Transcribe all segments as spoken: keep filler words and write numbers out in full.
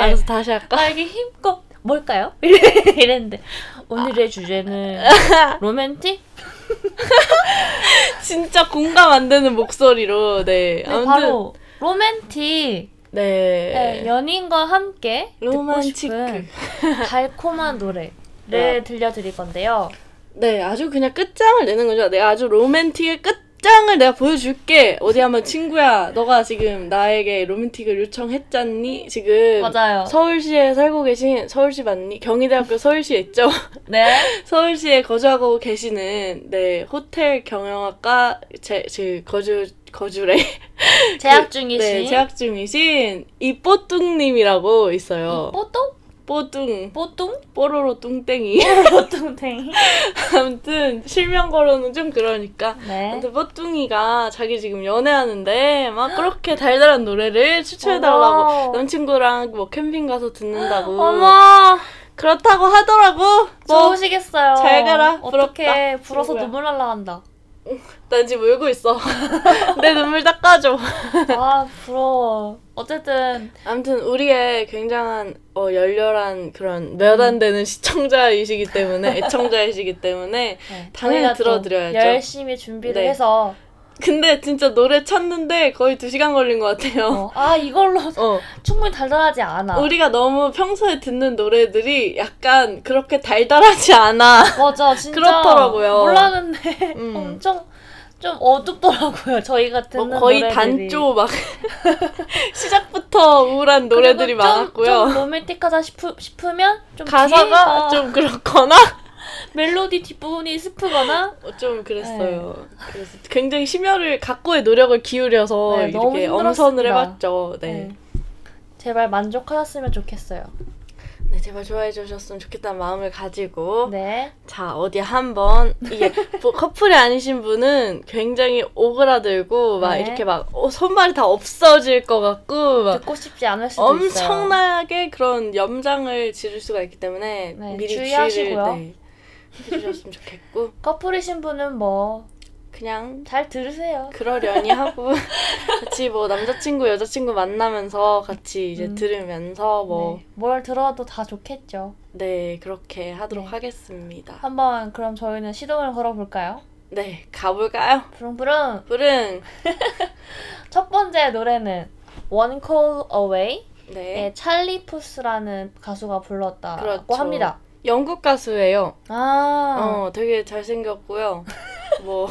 알았어, 다시 할까? 날개 힘껏 뭘까요? 이랬는데 오늘의 주제는 로맨틱? 진짜 공감 안 되는 목소리로 네, 네, 아무튼 바로 로맨틱. 네, 네, 연인과 함께 로mantic. 듣고 싶은 달콤한 노래를 네. 들려드릴 건데요. 네, 아주 그냥 끝장을 내는 거죠. 내가 아주 로맨틱의 끝장을 내가 보여줄게. 어디 한번 친구야, 너가 지금 나에게 로맨틱을 요청했잖니? 지금 맞아요. 서울시에 살고 계신, 서울시 맞니? 경희대학교 서울시에 있죠? 네. 서울시에 거주하고 계시는 네 호텔 경영학과 제, 제 거주 거주래 재학 그, 중이신 네, 재학 중이신 이뽀뚱님이라고 있어요. 뽀똥? 뽀뚱 뽀뚱? 뽀로로 뚱땡이. 뽀뚱탱이. 아무튼 실명거로는 좀 그러니까. 네. 아무튼 뽀뚱이가 자기 지금 연애하는데 막 그렇게 달달한 노래를 추천해달라고 남친구랑 뭐 캠핑 가서 듣는다고. 어머. 그렇다고 하더라고. 뭐 좋으시겠어요. 잘 가라. 어떻게 부럽다. 불어서 친구야. 눈물 날라간다. 난 지금 울고 있어. 내 눈물 닦아줘. 아 부러워. 어쨌든 아무튼 우리의 굉장한 어, 열렬한 그런 몇 안 되는 시청자이시기 때문에 애청자이시기 때문에 네, 당연히 저희가 또 들어드려야죠. 열심히 준비를 네. 해서 근데 진짜 노래 찾는데 거의 두 시간 걸린 것 같아요. 어, 아 이걸로 어. 충분히 달달하지 않아. 우리가 너무 평소에 듣는 노래들이 약간 그렇게 달달하지 않아. 맞아 진짜 그렇더라고요. 몰랐는데 음. 엄청 좀 어둡더라고요. 저희가 듣는 어, 거의 노래들이. 단조 막 시작부터 우울한 노래들이 그리고 좀, 많았고요. 좀 로맨틱하다 싶으, 싶으면 좀 가사가 뒤에가 좀 그렇거나 멜로디 뒷부분이 슬프거나 어, 좀 그랬어요. 그래서 굉장히 심혈을 각고의 노력을 기울여서 네, 너무 이렇게 힘들었습니다. 엄선을 해봤죠. 네. 네. 제발 만족하셨으면 좋겠어요. 네, 제발 좋아해 주셨으면 좋겠다는 마음을 가지고 네. 자, 어디 한번 이게 뭐 커플이 아니신 분은 굉장히 오그라들고 막 네. 이렇게 막 어, 손발이 다 없어질 것 같고 막 듣고 싶지 않을 수도 있어요. 엄청나게 그런 염장을 지를 수가 있기 때문에 네, 미리 주의하시고요. 주의를 네, 해주셨으면 좋겠고 커플이신 분은 뭐 그냥 잘 들으세요. 그러려니 하고 같이 뭐 남자친구 여자친구 만나면서 같이 이제 음. 들으면서 뭐 네. 뭘 들어도 다 좋겠죠. 네, 그렇게 하도록 네. 하겠습니다. 한번 그럼 저희는 시동을 걸어볼까요? 네, 가볼까요? 부릉부릉. 부릉. 첫 번째 노래는 One Call Away의 네, 찰리 푸스라는 가수가 불렀다고 그렇죠. 합니다. 영국 가수예요. 아, 어, 되게 잘생겼고요. 뭐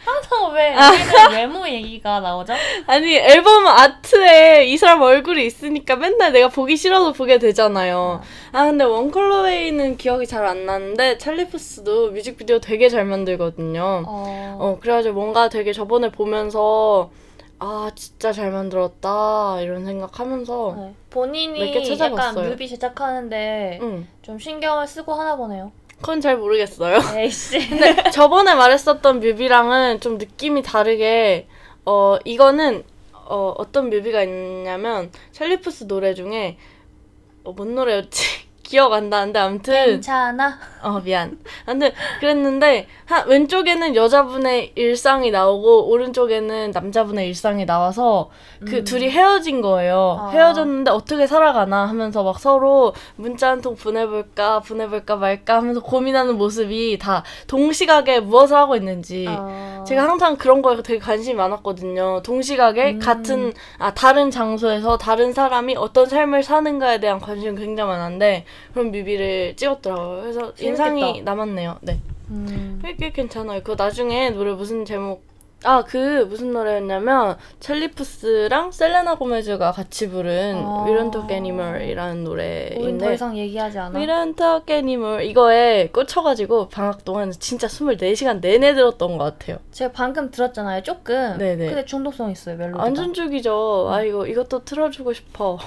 항상 왜 여기는 외모 얘기가 나오죠? 아니 앨범 아트에 이 사람 얼굴이 있으니까 맨날 내가 보기 싫어도 보게 되잖아요. 아 근데 원컬러웨이는 기억이 잘 안 나는데 찰리 푸스도 뮤직비디오 되게 잘 만들거든요. 어, 어 그래가지고 뭔가 되게 저번에 보면서 아 진짜 잘 만들었다 이런 생각하면서 네. 몇 개 본인이 약간 찾아봤어요. 뮤비 제작하는데 응 좀 신경을 쓰고 하나 보네요. 그건 잘 모르겠어요. 에이씨. 근데 저번에 말했었던 뮤비랑은 좀 느낌이 다르게 어 이거는 어 어떤 뮤비가 있냐면 찰리 푸스 노래 중에 어, 뭔 노래였지? 기억 안 나는데 아무튼 괜찮아. 어 미안. 아무튼 그랬는데 한 왼쪽에는 여자분의 일상이 나오고 오른쪽에는 남자분의 일상이 나와서 그 음. 둘이 헤어진 거예요. 아. 헤어졌는데 어떻게 살아가나 하면서 막 서로 문자 한 통 보내볼까 보내볼까 말까 하면서 고민하는 모습이 다 동시각에 무엇을 하고 있는지 어. 제가 항상 그런 거에 되게 관심이 많았거든요. 동시각에 음. 같은 아 다른 장소에서 다른 사람이 어떤 삶을 사는가에 대한 관심이 굉장히 많은데 그런 뮤비를 찍었더라고요. 그래서 재밌겠다. 인상이 남았네요. 네. 음. 꽤 괜찮아요. 그 나중에 노래 무슨 제목 아 그 무슨 노래였냐면 찰리 푸스랑 셀레나 고메즈가 같이 부른 아. We Don't Talk Anymore이라는 우린 더 노래인데 이상 얘기하지 않아. We Don't Talk Anymore 이거에 꽂혀가지고 방학 동안 진짜 스물네 시간 내내 들었던 것 같아요. 제가 방금 들었잖아요. 조금. 네네. 근데 중독성 있어요. 멜로디가. 완전 죽이죠. 아 이거 이것도 틀어주고 싶어.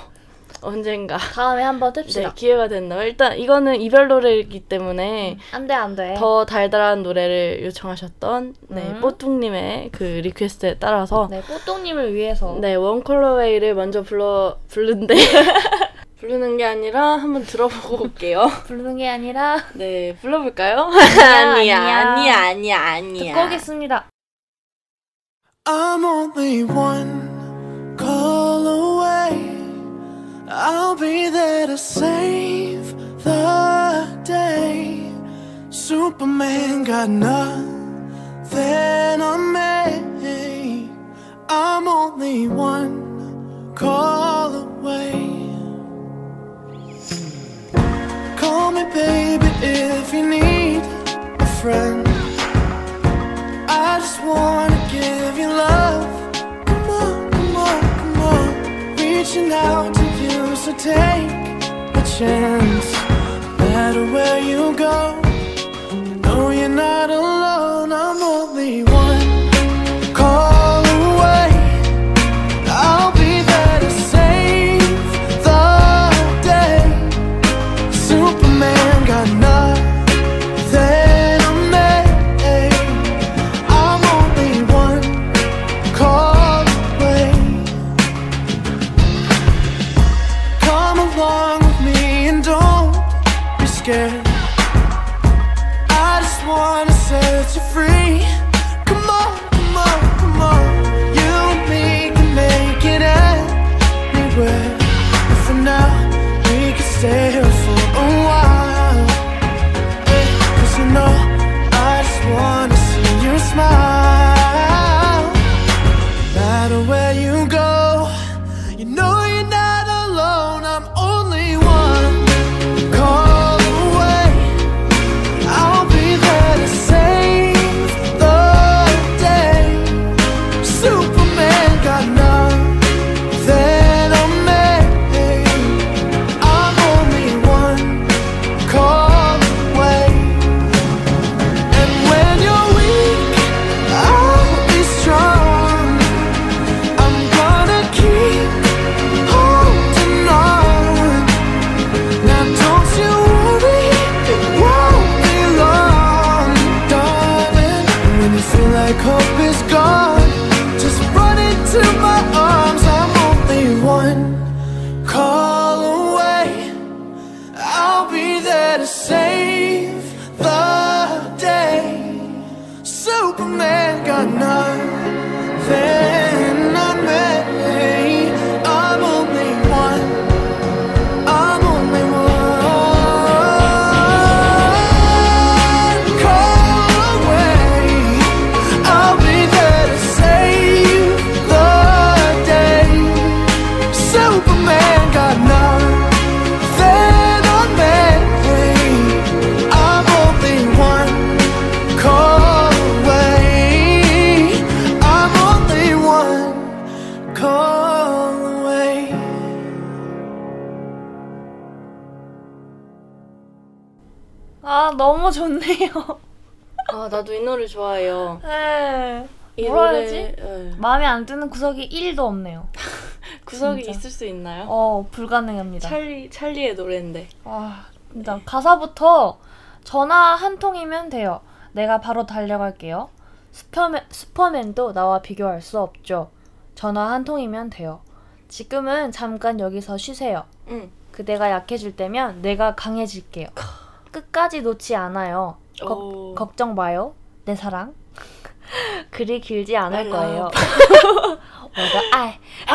언젠가. 다음에 한번 듭시다. 네, 기회가 된다면 일단 이거는 이별 노래이기 때문에 안 돼, 안 돼. 더 달달한 노래를 요청하셨던 네, 음. 뽀뚱님의 그 리퀘스트에 따라서 네, 뽀똥님을 위해서. 네, 원컬러웨이를 먼저 불러 부른데 부르는 게 아니라 한번 들어보고 올게요. 부르는 게 아니라 네, 불러볼까요? 아니야, 아니야, 아니야, 아니야. 듣고 오겠습니다. I'm only one call away. I'll be there there to save the day. Superman got nothing on me. I'm only one call away. Call me baby if you need a friend. I just wanna give you love. Come on, come on, come on. Reaching out to you, so take a chance. No matter where you go, you know you're not alone. I'm only one call away. I'll be there to save the day. Superman got nothing on me. I'm only one call away. Come along with me and don't be scared. I just wanna set you free. Come on, come on, come on. You and me can make it anywhere. And for now, we can stay here for a while. Eh, 'cause you know, I just wanna see you smile. No matter where you go, you know you're not alone. I'm only one call away. I'll be there to save the day. Superman got nothing on me. I'm only one call away. And when you're weak, I'll be strong. I'm gonna keep holding on. Now don't you worry, it won't be long, darling. And when you feel like hope is gone, just run into my arms. I'm only one call away. I'll be there to save the day. Superman got nothing on me. I'm only one. I'm only one call away. I'll be there to save the day. Superman got nothing on me. I'm only one call away. I'm only one call away. 아, 너무 좋네요. 아, 나도 이 노래 좋아해요. 네. 이 뭐라 노래, 해야지? 예. 마음에 안 드는 구석이 일도 없네요. 구석이 진짜. 있을 수 있나요? 어, 불가능합니다. 찰리, 찰리의 노래인데. 와, 진짜 가사부터 전화 한 통이면 돼요. 내가 바로 달려갈게요. 슈퍼맨, 슈퍼맨도 나와 비교할 수 없죠. 전화 한 통이면 돼요. 지금은 잠깐 여기서 쉬세요. 응. 그대가 약해질 때면 내가 강해질게요. 끝까지 놓지 않아요. 오. 걱- 걱정 마요, 내 사랑. 그리 길지 않을 I 거예요. love. 我的爱.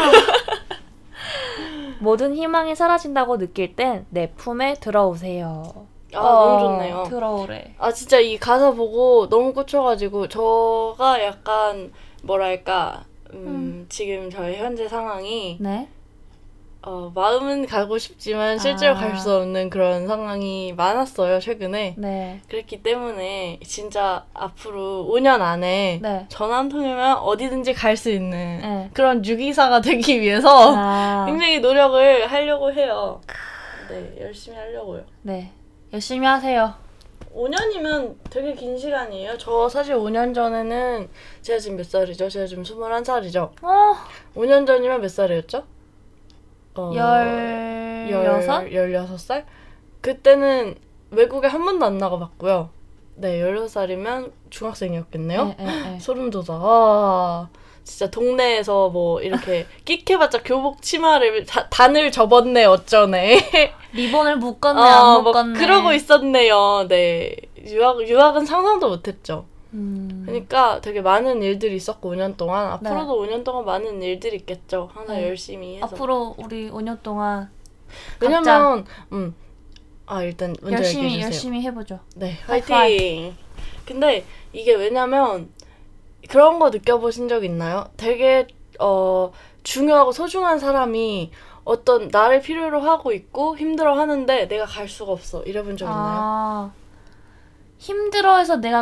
모든 희망이 사라진다고 느낄 땐 내 품에 들어오세요. 아, 너무 좋네요. 들어오래. 아, 진짜 이 가사 보고 너무 꽂혀가지고, 저가 약간, 뭐랄까, 음, 음. 지금 저의 현재 상황이, 네. 어, 마음은 가고 싶지만 실제로 아. 갈 수 없는 그런 상황이 많았어요, 최근에. 네. 그렇기 때문에 진짜 앞으로 오 년 안에 네. 전화 한 통이면 어디든지 갈 수 있는 네. 그런 유기사가 되기 위해서 아, 굉장히 노력을 하려고 해요. 네, 열심히 하려고요. 네. 열심히 하세요. 오 년이면 되게 긴 시간이에요. 저 사실 오 년 전에는 제가 지금 몇 살이죠? 제가 지금 스물한 살이죠. 어, 오 년 전이면 몇 살이었죠? 어, 열여섯? 열여섯 살? 그때는 외국에 한 번도 안 나가봤고요. 네, 열여섯 살이면 중학생이었겠네요. 네, 네, 네. 소름 돋아. 아, 진짜 동네에서 뭐 이렇게 끽해봤자 교복 치마를 다, 단을 접었네 어쩌네. 리본을 묶었네, 어, 안 뭐 묶었네. 그러고 있었네요. 네, 유학 유학은 상상도 못했죠. 음. 그러니까 되게 많은 일들이 있었고 오 년 동안 앞으로도 네. 오 년 동안 많은 일들이 있겠죠. 항상 네. 열심히 해서. 앞으로 우리 오 년 동안 왜냐면 음. 아 일단 먼저 열심히 얘기해 주세요. 열심히 해보죠. 네, 하이파이브. 화이팅. 근데 이게 왜냐면 그런 거 느껴보신 적 있나요? 되게 어 중요하고 소중한 사람이 어떤 나를 필요로 하고 있고 힘들어 하는데 내가 갈 수가 없어. 이래본 적 있나요? 아, 힘들어해서 내가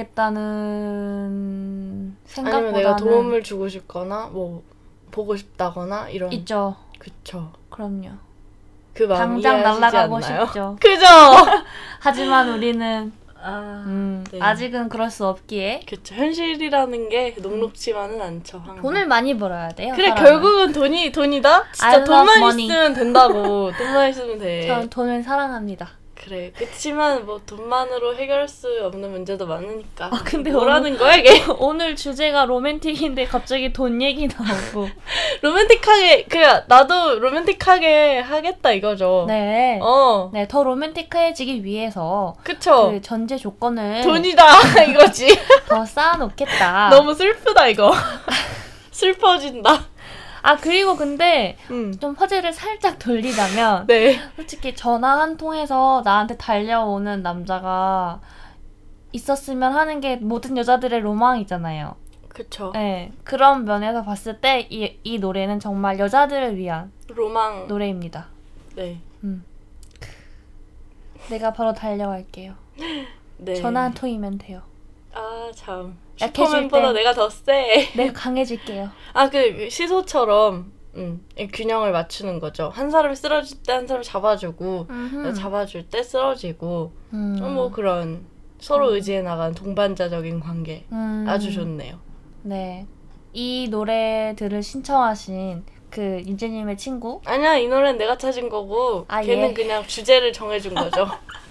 가야겠다는 생각보다는 아니면 내가 도움을 주고 싶거나 뭐 보고 싶다거나 이런. 있죠. 그쵸. 그럼요. 그 마음 당장 이해하시지 날아가고 않나요? 싶죠. 그죠? 하지만 우리는 아, 음, 네. 아직은 그럴 수 없기에 그쵸. 현실이라는 게 녹록지만은 않죠. 항상. 돈을 많이 벌어야 돼요. 그래 사람은. 결국은 돈이 돈이다. I 진짜 love 돈만 money. 있으면 된다고. 돈만 있으면 돼. 전 돈을 사랑합니다. 그래. 그치만 뭐 돈만으로 해결할 수 없는 문제도 많으니까. 아, 근데 뭐라는 거야 이게? 오늘 주제가 로맨틱인데 갑자기 돈 얘기 나오고. 로맨틱하게 그냥 나도 로맨틱하게 하겠다 이거죠. 네. 어. 네, 더 로맨틱해지기 위해서 그쵸. 그 전제 조건을 돈이다 이거지. 더 쌓아놓겠다. 너무 슬프다 이거. 슬퍼진다. 아, 그리고 근데 음. 좀 화제를 살짝 돌리자면 네. 솔직히 전화 한 통해서 나한테 달려오는 남자가 있었으면 하는 게 모든 여자들의 로망이잖아요. 그쵸. 네, 그런 면에서 봤을 때 이 이 노래는 정말 여자들을 위한 로망. 노래입니다. 네. 음. 내가 바로 달려갈게요. 네. 전화 한 통이면 돼요. 아 참. 약해질 슈퍼맨보다 때. 내가 더 세. 내가 강해질게요. 아, 그 시소처럼 음, 이 균형을 맞추는 거죠. 한 사람이 쓰러질 때 한 사람을 잡아주고 음흠. 잡아줄 때 쓰러지고 음. 어, 뭐 그런 서로 의지해 나가는 동반자적인 관계 음. 아주 좋네요. 네. 이 노래들을 신청하신 그 윤재님의 친구 아니야 이 노래는 내가 찾은 거고 아, 걔는 예. 그냥 주제를 정해준 거죠.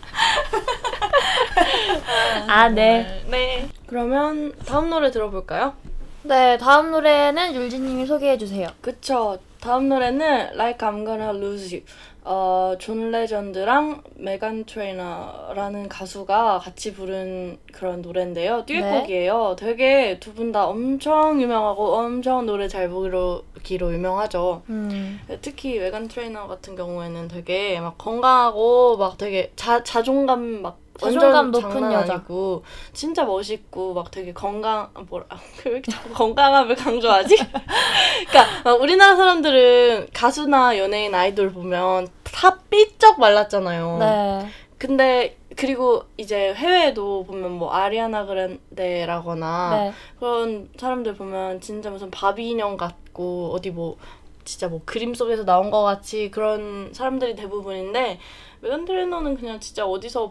아, 네. 네. 그러면 다음 노래 들어볼까요? 네, 다음 노래는 율지님이 소개해주세요. 그쵸. 다음 노래는 Like I'm Gonna Lose You. 어, 존 레전드랑 메간 트레이너라는 가수가 같이 부른 그런 노래인데요. 듀엣곡이에요. 되게 두 분 다 엄청 유명하고 엄청 노래 잘 부르기로 유명하죠. 음. 특히 메간 트레이너 같은 경우에는 되게 막 건강하고 막 되게 자, 자존감 막 자존감 완전 높은 장난 여자. 아니고 진짜 멋있고 막 되게 건강 아, 뭐라 왜 이렇게 자꾸 건강함을 강조하지? 그러니까 막 우리나라 사람들은 가수나 연예인 아이돌 보면 다 삐쩍 말랐잖아요. 네. 근데 그리고 이제 해외에도 보면 뭐 아리아나 그란데라거나 네. 그런 사람들 보면 진짜 무슨 바비 인형 같고 어디 뭐 진짜 뭐 그림 속에서 나온 것 같이 그런 사람들이 대부분인데 메간 트레이너는 그냥 진짜 어디서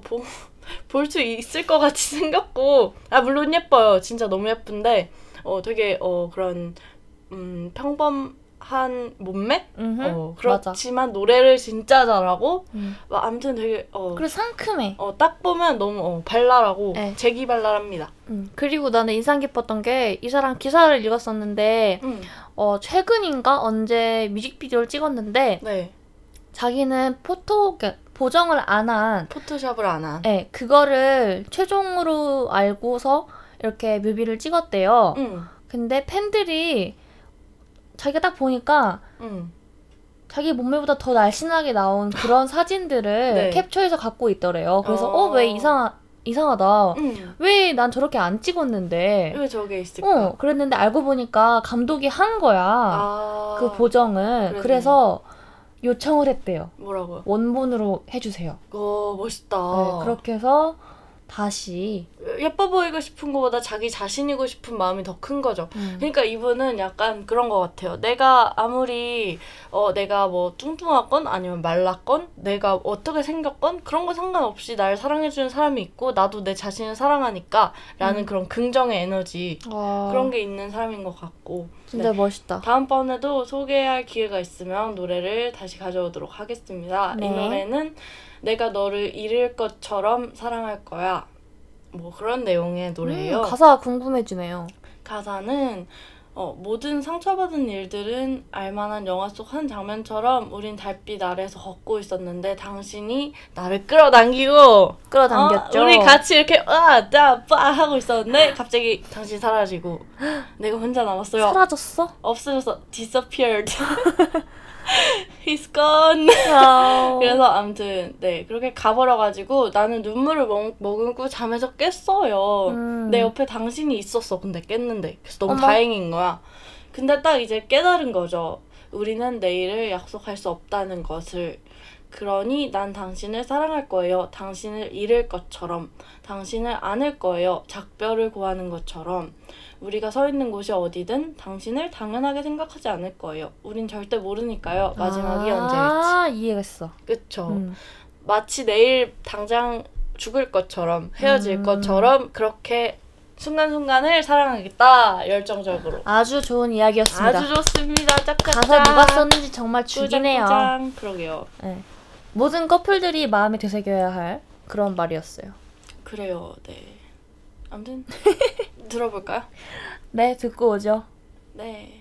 볼 수 있을 것 같이 생겼고 아 물론 예뻐요. 진짜 너무 예쁜데 어 되게 어 그런 음 평범한 몸매? 음흠. 어 맞아. 그렇지만 노래를 진짜 잘하고 음. 막 아무튼 되게 어 그리고 상큼해. 어, 딱 보면 너무 어, 발랄하고 네. 재기발랄합니다. 음. 그리고 나는 인상 깊었던 게 이 사람 기사를 읽었었는데 음. 어, 최근인가 언제 뮤직비디오를 찍었는데 네. 자기는 포토 그러니까 보정을 안 한 포토샵을 안 한. 네, 그거를 최종으로 알고서 이렇게 뮤비를 찍었대요. 응. 근데 팬들이 자기가 딱 보니까 응. 자기 몸매보다 더 날씬하게 나온 그런 사진들을 네. captu해서 갖고 있더래요. 그래서 어. 어, 왜 이상 이상하다. 응. 왜 난 저렇게 안 찍었는데? 왜 저게 있을까? 어, 그랬는데 알고 보니까 감독이 한 거야. 아. 그 보정을. 그러네. 그래서 요청을 했대요. 뭐라고요? 원본으로 해주세요. 어, 멋있다. 네, 그렇게 해서 다시 예뻐 보이고 싶은 것보다 자기 자신이고 싶은 마음이 더 큰 거죠. 음. 그러니까 이분은 약간 그런 것 같아요. 내가 아무리 어 내가 뭐 뚱뚱하건 아니면 말랐건 내가 어떻게 생겼건 그런 거 상관없이 날 사랑해주는 사람이 있고 나도 내 자신을 사랑하니까 라는 음. 그런 긍정의 에너지 와, 그런 게 있는 사람인 것 같고 진짜 네. 멋있다. 다음번에도 소개할 기회가 있으면 노래를 다시 가져오도록 하겠습니다. 네. 이 노래는 내가 너를 잃을 것처럼 사랑할 거야. 뭐 그런 내용의 노래예요. 음, 가사가 궁금해지네요. 가사는 어, 모든 상처받은 일들은 알만한 영화 속 한 장면처럼 우린 달빛 아래서 걷고 있었는데 당신이 나를 끌어당기고 끌어당겼죠. 어, 우리 같이 이렇게 와따빠 하고 있었는데 갑자기 당신 사라지고 내가 혼자 남았어요. 사라졌어? 없어져서 disappeared. He's gone. 어. 그래서 아무튼 네 그렇게 가버려가지고 나는 눈물을 먹, 머금고 잠에서 깼어요. 음. 내 옆에 당신이 있었어. 근데 깼는데 그래서 너무 어머. 다행인 거야. 근데 딱 이제 깨달은 거죠. 우리는 내일을 약속할 수 없다는 것을. 그러니 난 당신을 사랑할 거예요. 당신을 잃을 것처럼. 당신을 안을 거예요. 작별을 고하는 것처럼. 우리가 서 있는 곳이 어디든 당신을 당연하게 생각하지 않을 거예요. 우린 절대 모르니까요. 마지막이 아, 언제일지. 아, 이해했어. 그쵸. 음. 마치 내일 당장 죽을 것처럼 헤어질 음. 것처럼 그렇게 순간순간을 사랑하겠다. 열정적으로. 아주 좋은 이야기였습니다. 아주 좋습니다. 짝짝짝. 가사 누가 썼는지 정말 죽이네요. 꾸장꾸장. 그러게요. 네. 모든 커플들이 마음에 되새겨야 할 그런 말이었어요. 그래요. 네. 아무튼 들어볼까요? 네, 듣고 오죠. 네.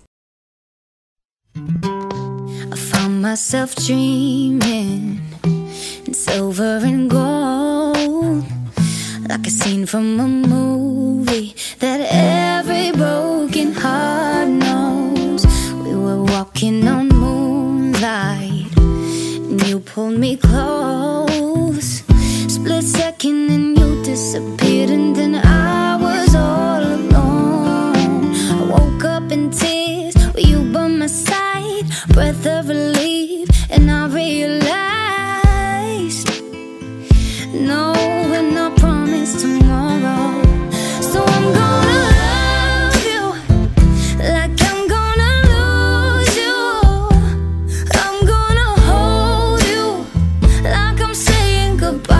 I found myself dreaming in silver and gold, like a scene from a movie that every broken heart knows. We were walking on moonlight, and you pulled me close. Split second and you disappeared, and then I was all alone. I woke up in tears with you by my side, breath of relief, and I realized no, we're not promised tomorrow. So I'm gonna love you like I'm gonna lose you. I'm gonna hold you like I'm saying goodbye.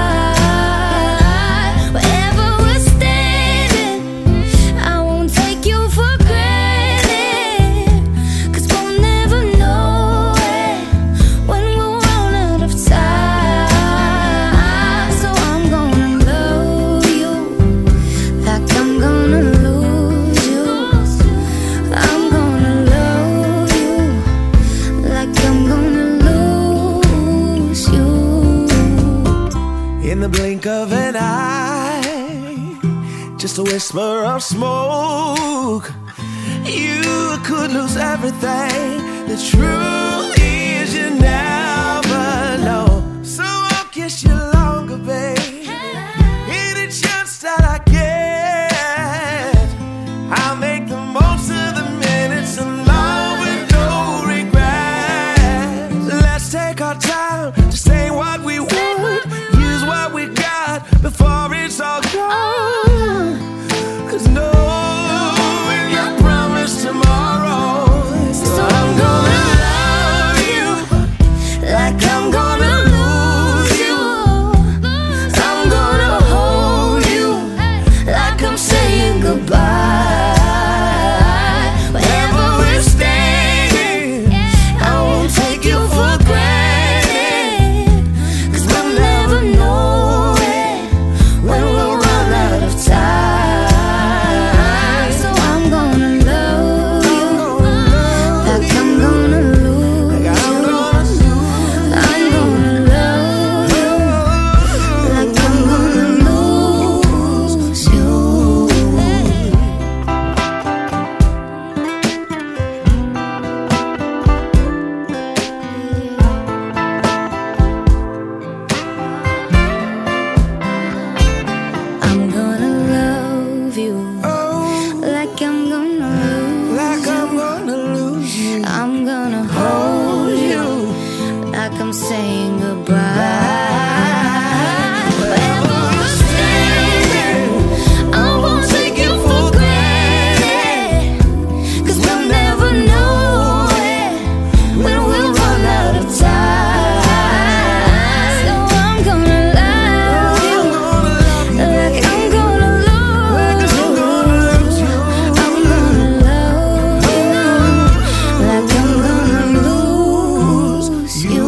Wherever we're standing, I won't take you for granted, 'cause we'll never know it when we'll run out of time. So I'm gonna love you like I'm gonna lose you. I'm gonna love you like I'm gonna lose you. In the blink of an eye, just a whisper of smoke, you could lose everything. The truth is you never know. So I'll kiss you longer, babe. Any chance that I get, I'll make the most of the minutes alone with no regrets. Let's take our time to say what we would, use what we got before it's all gone. 'Cause no, we're not promised tomorrow. So I'm gonna love you like I'm gonna lose you. I'm gonna hold you like I'm saying goodbye. Wherever we're standing, I won't take you for granted, 'cause we'll never know it when we'll run out of time. So I'm gonna love you like I'm gonna lose you. I'm gonna love you like I'm gonna lose you. I'm gonna love you like I'm gonna lose Like I'm you. gonna lose you. I'm gonna hold you like I'm saying goodbye. Wherever we're standing, I won't take you for granted, 'cause we'll never know it when we'll run out of time. So I'm gonna love you like I'm gonna lose you. I'm gonna love you like I'm gonna lose you.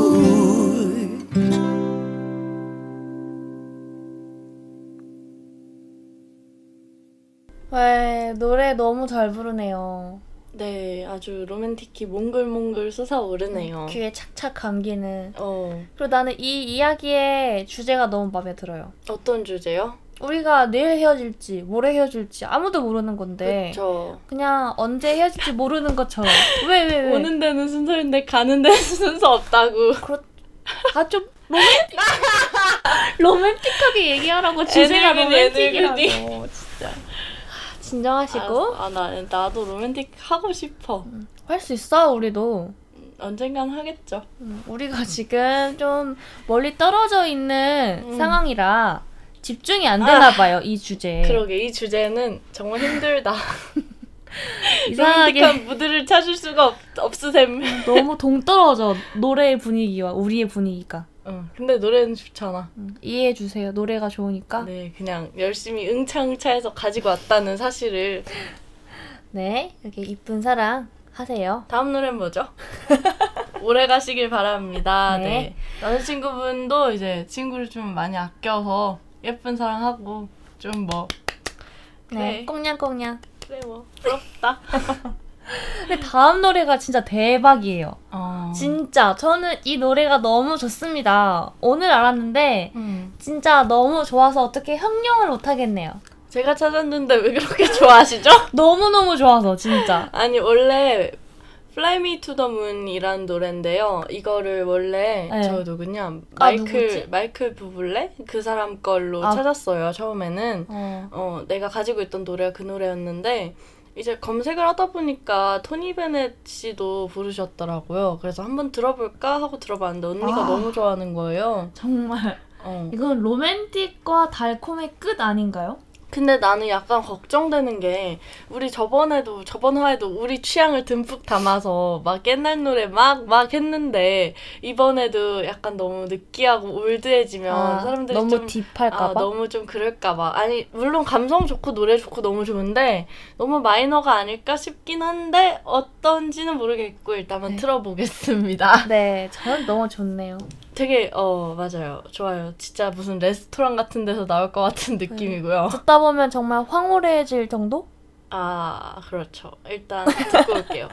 네, 노래 너무 잘 부르네요. 네, 아주 로맨틱히 몽글몽글 솟아오르네요. 귀에 착착 감기는. 어, 그리고 나는 이 이야기의 주제가 너무 마음에 들어요. 어떤 주제요? 우리가 내일 헤어질지 모레 헤어질지 아무도 모르는 건데 그쵸. 그냥 언제 헤어질지 모르는 것처럼 왜 왜 왜? 오는 데는 순서인데 가는 데는 순서 없다고. 그렇 아좀 로맨틱 로맨틱하게 얘기하라고 주제가 애늙은이, 로맨틱이라고 애늙은이. 진짜 진정하시고 아, 나, 나도 로맨틱 하고 싶어. 할 수 있어 우리도. 언젠간 하겠죠. 음, 우리가 지금 좀 멀리 떨어져 있는 음. 상황이라 집중이 안 되나 봐요 이 주제에. 그러게 이 주제는 정말 힘들다. 이상하게 로맨틱한 무드를 찾을 수가 없, 없으셈. 너무 동떨어져 노래의 분위기와 우리의 분위기가. 응, 근데 노래는 좋잖아. 음, 이해해 주세요. 노래가 좋으니까. 네, 그냥 열심히 응차응차해서 가지고 왔다는 사실을. 네, 이렇게 이쁜 사랑 하세요. 다음 노래는 뭐죠? 오래 가시길 바랍니다. 네. 네. 남자친구분도 이제 친구를 좀 많이 아껴서 예쁜 사랑하고 좀 뭐. 네, 그래. 꽁냥꽁냥. 그래 뭐 부럽다. 근데 다음 노래가 진짜 대박이에요. 어. 진짜 저는 이 노래가 너무 좋습니다. 오늘 알았는데 음. 진짜 너무 좋아서 어떻게 형용을 못 하겠네요. 제가 찾았는데 왜 그렇게 좋아하시죠? 너무너무 좋아서 진짜. 아니 원래 Fly Me to the Moon이란 노래인데요. 이거를 원래 네. 저 누구냐 아, 마이클 누구지? 마이클 부블레 그 사람 걸로 아. 찾았어요. 처음에는 어. 어 내가 가지고 있던 노래가 그 노래였는데 이제 검색을 하다 보니까 토니 베넷 씨도 부르셨더라고요. 그래서 한번 들어볼까 하고 들어봤는데 언니가 아. 너무 좋아하는 거예요. 정말 어. 이건 로맨틱과 달콤의 끝 아닌가요? 근데 나는 약간 걱정되는 게 우리 저번에도 저번 화에도 우리 취향을 듬뿍 담아서 막 옛날 노래 막 막 했는데 이번에도 약간 너무 느끼하고 올드해지면 아, 사람들이 너무 좀 딥할까봐? 아, 너무 좀 그럴까봐. 아니 물론 감성 좋고 노래 좋고 너무 좋은데 너무 마이너가 아닐까 싶긴 한데 어떤지는 모르겠고 일단 한번 네. 틀어보겠습니다. 네, 저는 너무 좋네요. 되게 어 맞아요. 좋아요. 진짜 무슨 레스토랑 같은 데서 나올 것 같은 느낌이고요. 듣다 보면 정말 황홀해질 정도? 아, 그렇죠. 일단 듣고 올게요.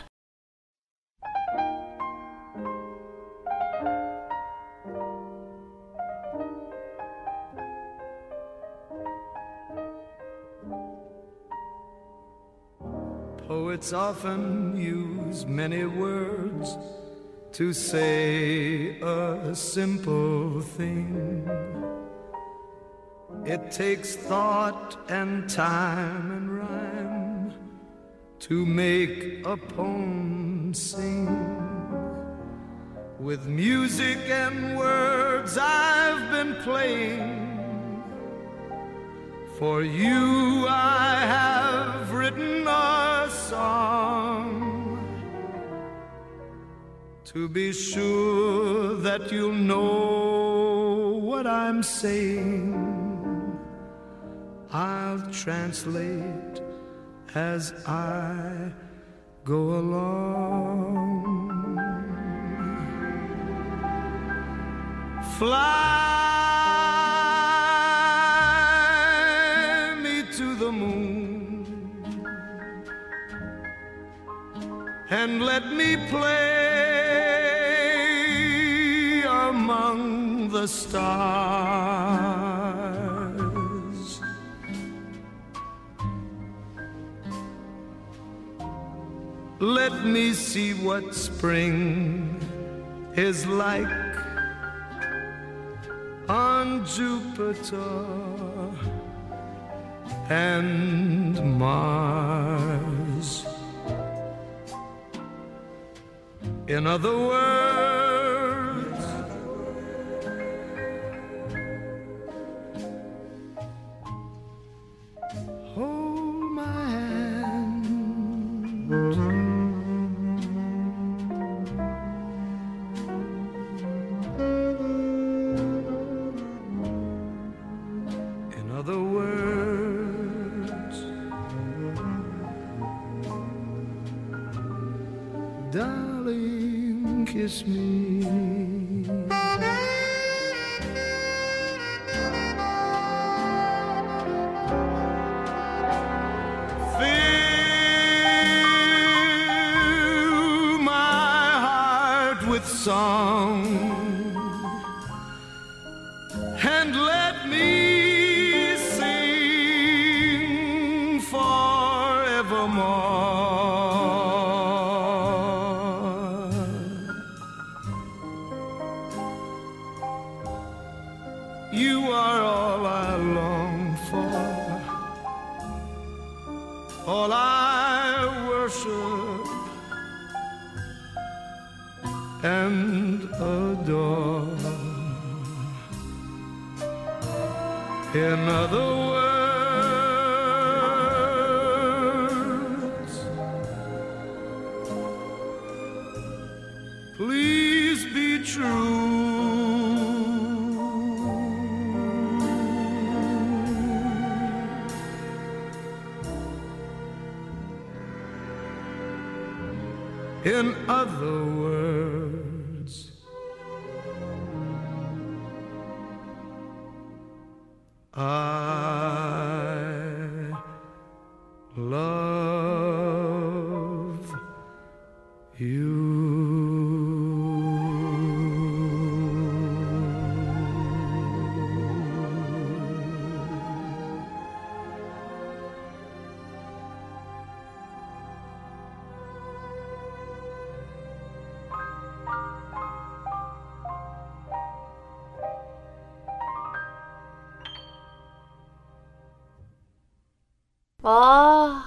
Poets often use many words to say a simple thing. It takes thought and time and rhyme to make a poem sing. With music and words I've been playing. For you I have written a song. To be sure that you'll know what I'm saying, I'll translate as I go along. Fly me to the moon and let me play among the stars. Let me see what spring is like on Jupiter and Mars. In other words, hold my hand. In other words, darling, kiss me. Fill my heart with song and let me sing You are all I long for, all I worship and adore. In other words, please be true. In other words, I love you. 아,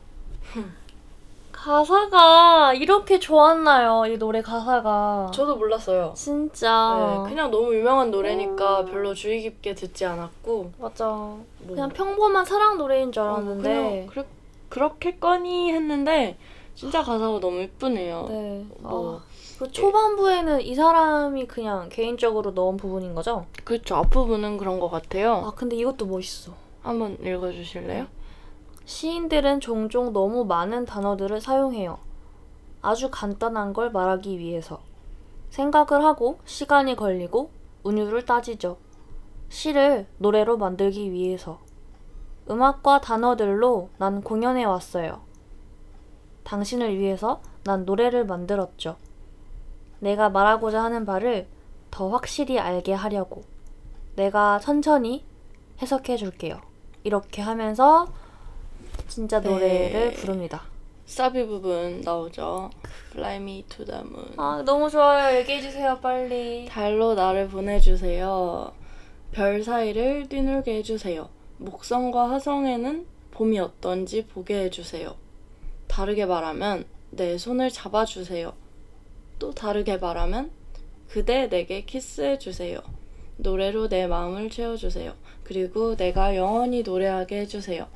가사가 이렇게 좋았나요? 이 노래 가사가. 저도 몰랐어요. 진짜. 네, 그냥 너무 유명한 노래니까 별로 주의 깊게 듣지 않았고. 맞아. 뭐, 그냥 평범한 사랑 노래인 줄 어, 알았는데. 그냥 그렇, 그렇겠거니 했는데 진짜 가사가 너무 예쁘네요. 네. 뭐, 아, 그 초반부에는 이 사람이 그냥 개인적으로 넣은 부분인 거죠? 그렇죠. 앞부분은 그런 것 같아요. 아, 근데 이것도 멋있어. 한번 읽어주실래요? 시인들은 종종 너무 많은 단어들을 사용해요. 아주 간단한 걸 말하기 위해서. 생각을 하고 시간이 걸리고 운율을 따지죠. 시를 노래로 만들기 위해서. 음악과 단어들로 난 공연해 왔어요. 당신을 위해서 난 노래를 만들었죠. 내가 말하고자 하는 바를 더 확실히 알게 하려고. 내가 천천히 해석해 줄게요. 이렇게 하면서 진짜 노래를 네. 부릅니다. 사비 부분 나오죠. Fly me to the moon. 아, 너무 좋아요. 얘기해주세요, 빨리. 달로 나를 보내주세요. 별 사이를 뛰놀게 해주세요. 목성과 화성에는 봄이 어떤지 보게 해주세요. 다르게 말하면 내 손을 잡아주세요. 또 다르게 말하면 그대 내게 키스해주세요. 노래로 내 마음을 채워주세요. 그리고 내가 영원히 노래하게 해주세요.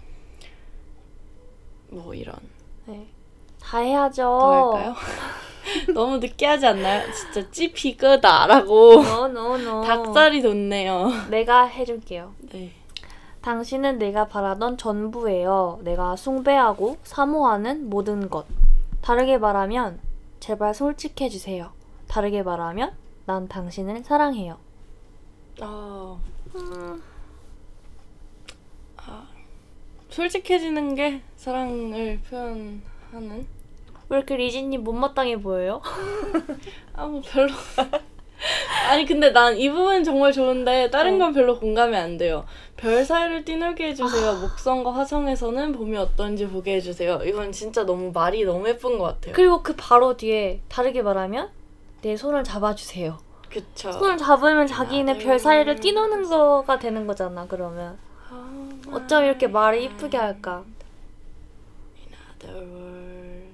뭐 이런. 네. 다 해야죠. 더 할까요? 너무 느끼하지 않나요? 진짜 찌피그다 라고 No, no, no. 닭살이 돋네요. 내가 해줄게요. 네. 당신은 내가 바라던 전부예요. 내가 숭배하고 사모하는 모든 것. 다르게 말하면 제발 솔직해주세요. 다르게 말하면 난 당신을 사랑해요. 아, 음, 아, 솔직해지는 게 사랑을 표현하는? 왜 이렇게 리진님 못마땅해 보여요? 아, 뭐 별로. 아니, 근데 난 이 부분 정말 좋은데 다른 건 별로 공감이 안 돼요. 별 사이를 뛰놀게 해주세요. 목성과 화성에서는 봄이 어떤지 보게 해주세요. 이건 진짜 너무 말이 너무 예쁜 것 같아요. 그리고 그 바로 뒤에 다르게 말하면 내 손을 잡아주세요. 그쵸. 손을 잡으면 자기네 나를- 별 사이를 뛰노는 거가 되는 거잖아. 그러면 어쩜 이렇게 말을 이쁘게 할까? In other words.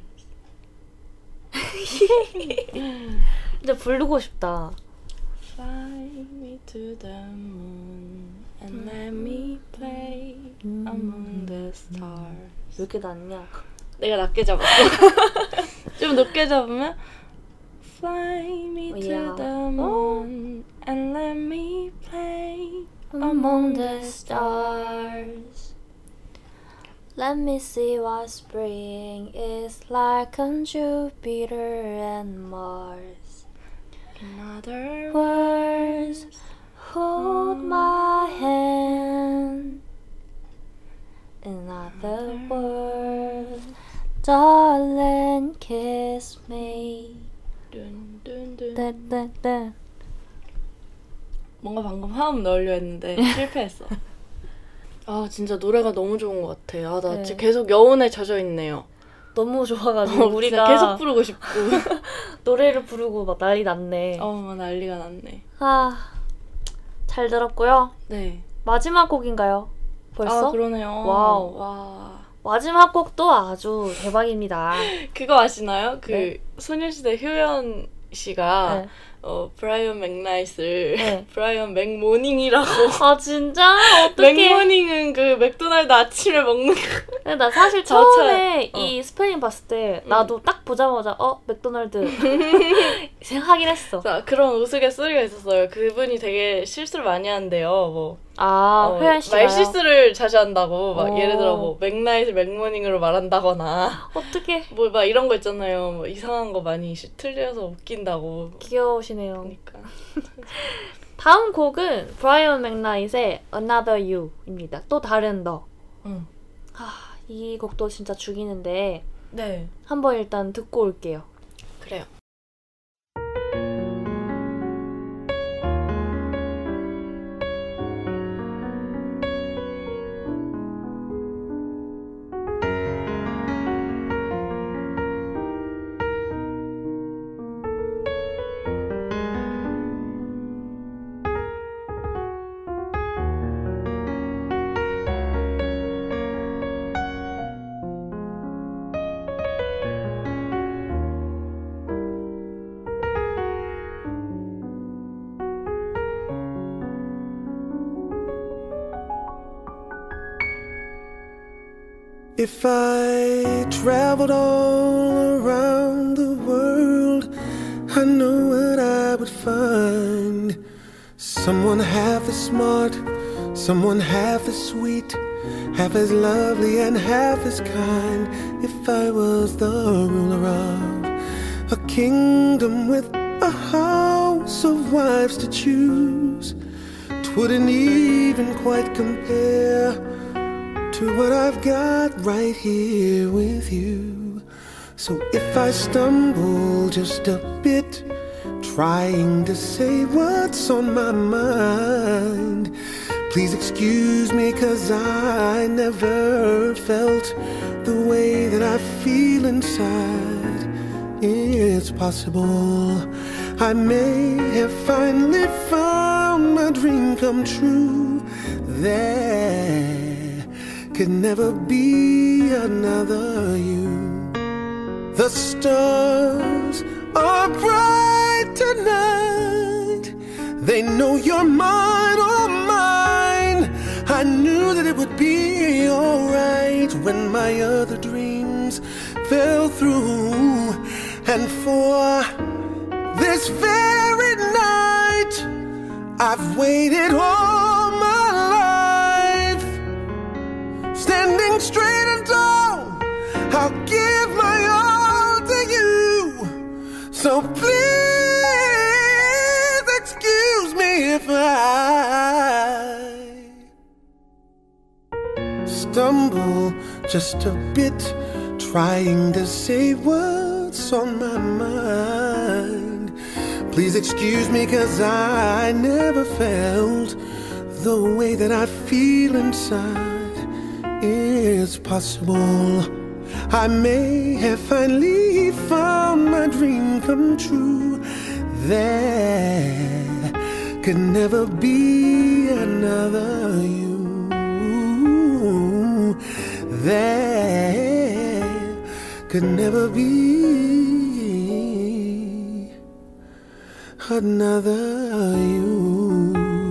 진짜 부르고 싶다. Fly me to the moon and let me play among the stars. 왜 이렇게 낮냐? 내가 낮게 잡았어. 좀 높게 잡으면 Fly me to 야. the moon and let me play Among the stars. Let me see what spring is like on Jupiter and Mars. In other Words, hold my hand. In other words, darling, kiss me. dun, dun, dun. 떼떼떼. 뭔가 방금 화음 넣으려 했는데 실패했어. 아 진짜 노래가 너무 좋은 것 같아. 아, 나 네. 진짜 계속 여운에 젖어 있네요. 너무 좋아가지고 어, 우리가 진짜 계속 부르고 싶고. 노래를 부르고 막 난리 났네. 어 난리가 났네. 아, 잘 들었고요. 네. 마지막 곡인가요? 벌써? 아, 그러네요. 와우. 와. 마지막 곡도 아주 대박입니다. 그거 아시나요? 그 네. 소녀시대 효연 씨가 네. 어 브라이언 맥나잇을 네. 브라이언 맥모닝이라고. 아 진짜? 어떡해. 맥모닝은 그 맥도날드 아침에 먹는 거. 근데 나 사실 저 처음에 차- 어. 이 스펠링 봤을 때 음. 나도 딱 보자마자 어? 맥도날드 생각하긴 했어. 자, 그런 우스갯소리가 있었어요. 그분이 되게 실수를 많이 한대요. 뭐 아, 어, 회연 씨가요? 말 실수를 자주 한다고. 막 오. 예를 들어 뭐 맥나잇을 맥모닝으로 말한다거나 어떡해. 뭐 막 이런 거 있잖아요. 뭐 이상한 거 많이 시- 틀려서 웃긴다고. 귀여우시네요. 그러니까. 다음 곡은 브라이언 맥나잇의 Another You입니다. 또 다른 너. 응. 아, 이 곡도 진짜 죽이는데 네. 한번 일단 듣고 올게요. 그래요. If I traveled all around the world, I know what I would find. Someone half as smart, someone half as sweet, half as lovely and half as kind. If I was the ruler of a kingdom with a house of wives to choose, 'twouldn't even quite compare to what I've got right here with you. So if I stumble just a bit, trying to say what's on my mind, please excuse me, 'cause I never felt the way that I feel inside. It's possible I may have finally found my dream come true. There could never be another you. The stars are bright tonight. They know you're mine, oh mine. I knew that it would be alright when my other dreams fell through. And for this very night, I've waited all my life. Standing straight and tall, I'll give my all to you. So please excuse me if I stumble just a bit, trying to say what's on my mind. Please excuse me, 'cause I never felt the way that I feel inside. It's possible I may have finally found my dream come true. There could never be another you. There could never be another you.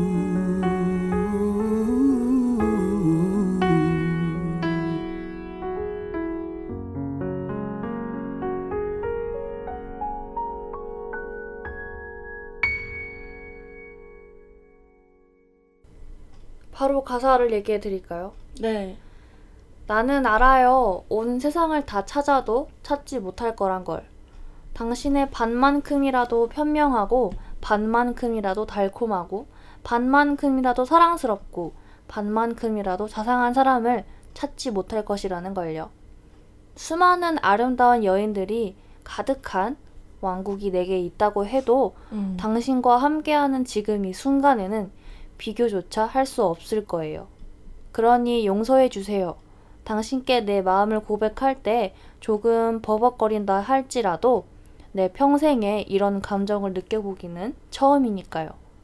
바로 가사를 얘기해 드릴까요? 네. 나는 알아요. 온 세상을 다 찾아도 찾지 못할 거란 걸. 당신의 반만큼이라도 편명하고 반만큼이라도 달콤하고 반만큼이라도 사랑스럽고 반만큼이라도 자상한 사람을 찾지 못할 것이라는 걸요. 수많은 아름다운 여인들이 가득한 왕국이 내게 있다고 해도 음. 당신과 함께하는 지금 이 순간에는 비교조차 할 수 없을 거예요. 그러니 용서해 주세요. 당신께 내 마음을 고백할 때 조금 버벅거린다 할지라도 내 평생에 이런 감정을 느껴보기는 처음이니까요.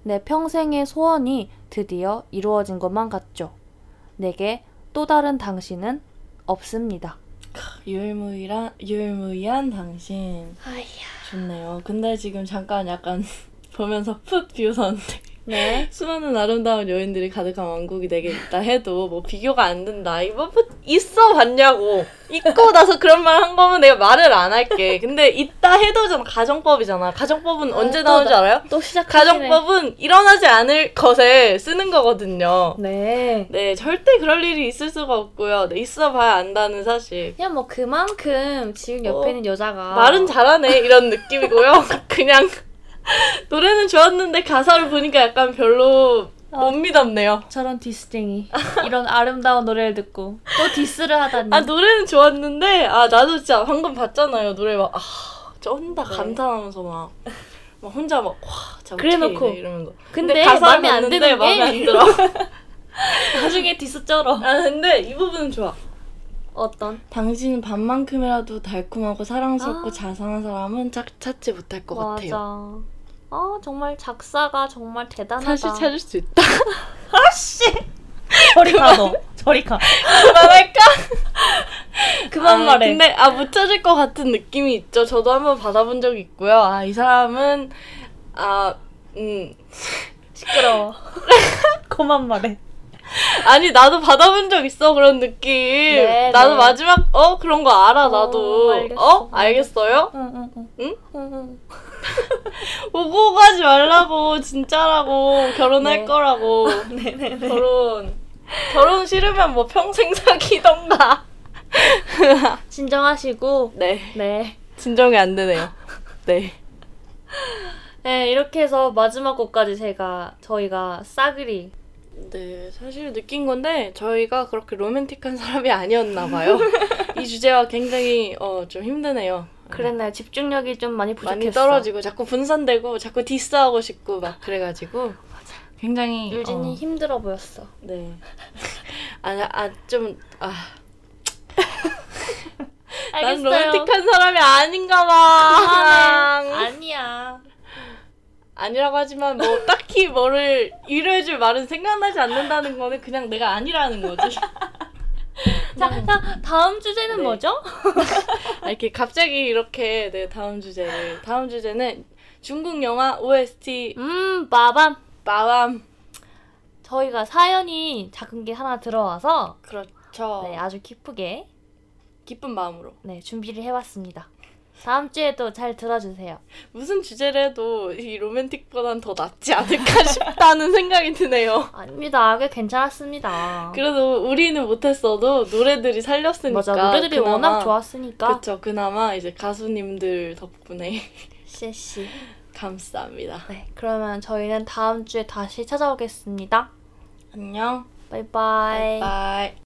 내 평생의 소원이 드디어 이루어진 것만 같죠. 내게 또 다른 당신은 없습니다. 유일무이한 유일무이한 당신. 아이야. 좋네요. 근데 지금 잠깐 약간 보면서 푹 비웃었는데 네. 수많은 아름다운 여인들이 가득한 왕국이 내게 있다 해도 뭐 비교가 안 된다. 이거 뭐 있어 봤냐고. 있고 나서 그런 말 한 거면 내가 말을 안 할게. 근데 있다 해도잖아. 가정법이잖아. 가정법은 아, 언제 또 나오는지 나- 알아요? 또 시작하시네. 가정법은 일어나지 않을 것에 쓰는 거거든요. 네. 네, 절대 그럴 일이 있을 수가 없고요. 네, 있어 봐야 안다는 사실. 그냥 뭐 그만큼 지금 옆에 어, 있는 여자가 말은 잘하네 이런 느낌이고요. 그냥 노래는 좋았는데 가사를 보니까 약간 별로 못 믿었네요. 저런 디스쟁이. 이런 아름다운 노래를 듣고 또 디스를 하다니. 아 노래는 좋았는데 아 나도 진짜 방금 봤잖아요. 노래 막 아 쩐다 네. 감탄하면서 막, 막 혼자 막와 그래놓고. 이러면서 근데 가사를 마음에 안 봤는데 드는 마음에 안 게 들어. 나중에 디스 쩔어. 아 근데 이 부분은 좋아. 어떤? 당신은 반만큼이라도 달콤하고 사랑스럽고 아. 자상한 사람은 짝, 찾지 못할 것 맞아. 같아요. 아 정말 작사가 정말 대단하다. 사실 찾을 수 있다. 아씨. 저리 가 너. 저리 가. 그만할까? 그만 아, 말해. 근데 아 못 찾을 것 같은 느낌이 있죠. 저도 한번 받아본 적이 있고요. 아 이 사람은 아 음. 시끄러워. 그만 말해. 아니 나도 받아본 적 있어 그런 느낌. 네, 나도 네. 마지막 어 그런 거 알아 나도. 어, 알겠어. 어 알겠어요? 응응응. 응? 응? 응. 오고 가지 말라고 진짜라고 결혼할 네. 거라고. 네네네. 결혼 결혼 싫으면 뭐 평생 사귀던가. 진정하시고. 네 네. 진정이 안 되네요. 네. 네 이렇게 해서 마지막 곡까지 제가 저희가 싸그리. 네, 사실 느낀 건데 저희가 그렇게 로맨틱한 사람이 아니었나 봐요. 이 주제와 굉장히 어, 좀 힘드네요. 그랬나요? 집중력이 좀 많이 부족했어. 많이 떨어지고 자꾸 분산되고 자꾸 디스하고 싶고 막 그래가지고 굉장히 유진이 어, 힘들어 보였어. 네. 아좀 아. 난 알겠어요. 로맨틱한 사람이 아닌가 그만해. 봐. 아니야. 아니라고 하지만 뭐 딱히 뭐를 위로해줄 말은 생각나지 않는다는 거는 그냥 내가 아니라는 거지. 자, 자 다음 주제는 네. 뭐죠? 아, 이렇게 갑자기 이렇게 네 다음 주제를 다음 주제는 중국 영화 오에스티 음, 빠밤. 빠밤. 저희가 사연이 작은 게 하나 들어와서 그렇죠. 네, 아주 기쁘게 기쁜 마음으로 네, 준비를 해왔습니다. 다음 주에도 잘 들어주세요. 무슨 주제를 해도 이 로맨틱보단 더 낫지 않을까 싶다는 생각이 드네요. 아닙니다. 꽤 괜찮았습니다. 그래도 우리는 못했어도 노래들이 살렸으니까. 맞아, 노래들이 그나마, 워낙 좋았으니까. 그쵸. 그나마 이제 가수님들 덕분에 씨씨. 감사합니다. 네, 그러면 저희는 다음 주에 다시 찾아오겠습니다. 안녕. 바이바이. 바이바이.